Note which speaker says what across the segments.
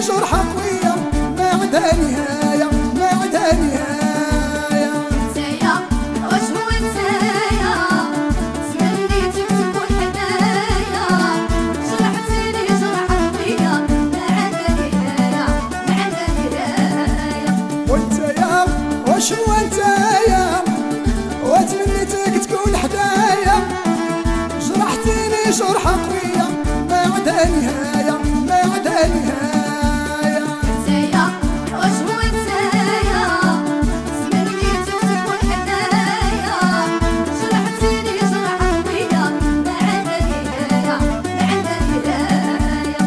Speaker 1: جرح قوية ما عندها نهاية ما عندها نهاية.
Speaker 2: نتايا واش هو نتايا تمنيتك تكون حدايا جرحتيني جرح قوية ما عندها نهاية ما عندها نهاية.
Speaker 1: وانتايا واش هو نتايا وتمنيتك تكون حدايا جرحتيني جرح قوية ما عندها نهاية ما عندها نهاية.
Speaker 2: نتايا واش هو نتايا تمنيتك تكون حدايا جرحتيني جرح قوية ما عندها نهاية ما عندها نهاية.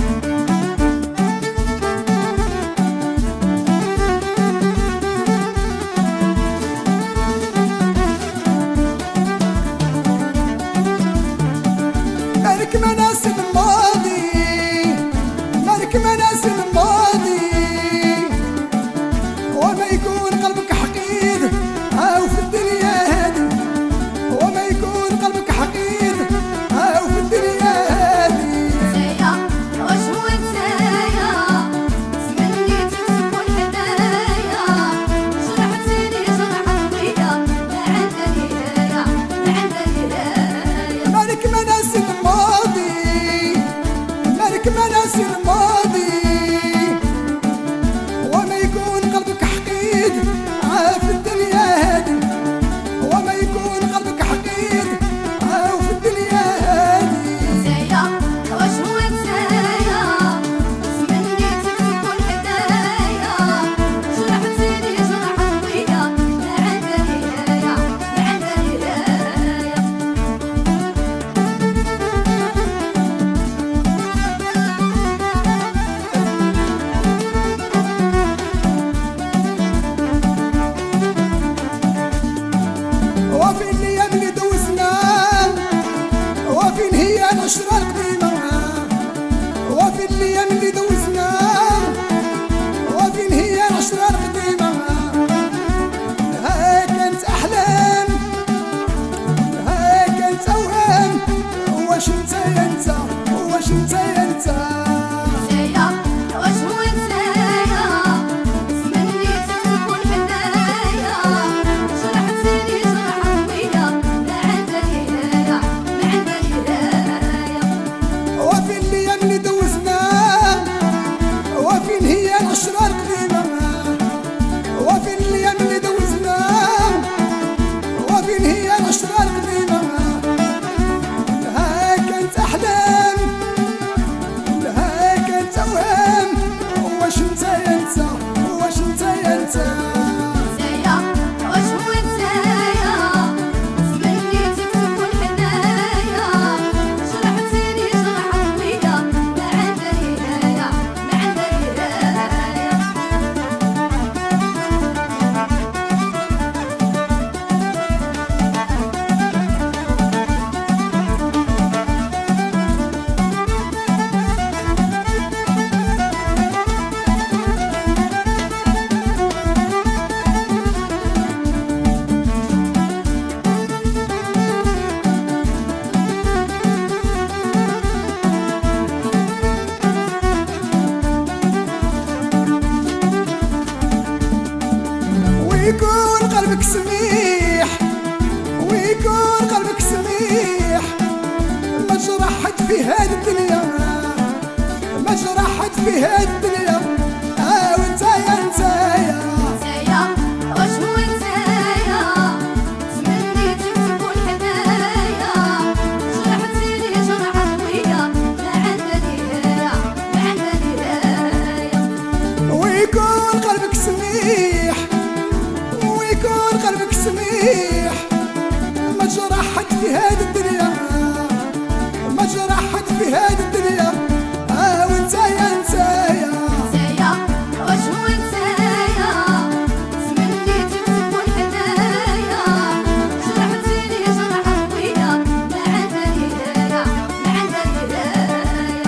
Speaker 1: مالك مناسي الماضي مالك مناسي الماضي وما يكون قلبك حقير أو في الدنيا هادي وما يكون قلبك حقير أو في الدنيا هادي.
Speaker 2: نتايا واش هو نتايا تمنيتك تكون حدايا جرحتيني جرح قوية ما عندها نهاية ما عندها نهاية.
Speaker 1: مالك مناسي الماضي مالك مناسي الماضي وما يكون قلبك حقير في الدنيا هادي وما يكون قلبك حقير أو في الدنيا هادي.
Speaker 2: نتايا واش هو نتايا تمنيتك تكون حدايا جرحتيني جرح قوية ما عندها نهاية ما عندها نهاية.
Speaker 1: وفين الايام اللي دوزنا وفين هي العشرة القديمة وفين الايام اللي دوزنا وفين هي العشرة القديمة. ها كانت احلام ها كانت اوهام واش نتايا انت واش نتايا انت.
Speaker 2: نتايا واش هو نتايا تمنيتك تكون حدايا جرحتيني جرح قوية ما عندها نهاية ما عندها نهاية.
Speaker 1: وفين الايام اللي دوزنا وفين هي العشرة القديمة وفين الايام اللي دوزنا وفين هي العشرة القديمة. ها كانت احلام ها كانت اوهام واش نتايا انت واش نتايا انت.
Speaker 2: نتايا واش هو نتايا تمنيتك تكون حدايا جرحتيني جرح قوية ما عندها نهاية ما عندها نهاية.
Speaker 1: ويكون قلبك سميح ويكون قلبك سميح ما جرحت في هاد الدنيا ما جرحت في هاد الدنيا وانتايا انتايا.
Speaker 2: نتايا واش هو نتايا تمنيتك تكون حدايا جرحتيني جرح قوية ما عندها نهاية ما عندها نهاية.
Speaker 1: ويكون قلبك سميح ويكون قلبك سميح ما جرحت في هاد الدنيا ما جرحت في هاد الدنيا وانتايا انتايا.
Speaker 2: نتايا واش هو نتايا تمنيتك تكون حدايا جرحتيني جرح قوية ما عندها نهاية ما عندها نهاية.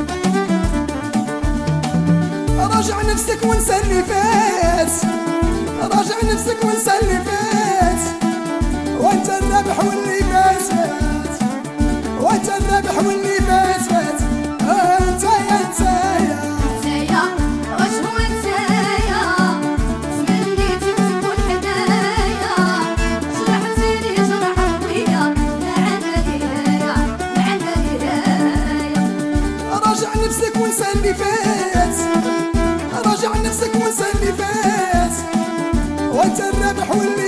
Speaker 1: راجع نفسك وانسى اللي فات راجع نفسك وانسى اللي فات، وانت الرابح واللي فات فات، وانت الرابح واللي فات فات. انت يا انت يا
Speaker 2: نتايا واش هو نتايا تمنيتي تكون حدايا، جرحتيني جرح قوية ما عندها نهاية ما عندها نهاية.
Speaker 1: راجع نفسك وانسى اللي فات، راجع نفسك وانسى اللي فات، وانت الرابح واللي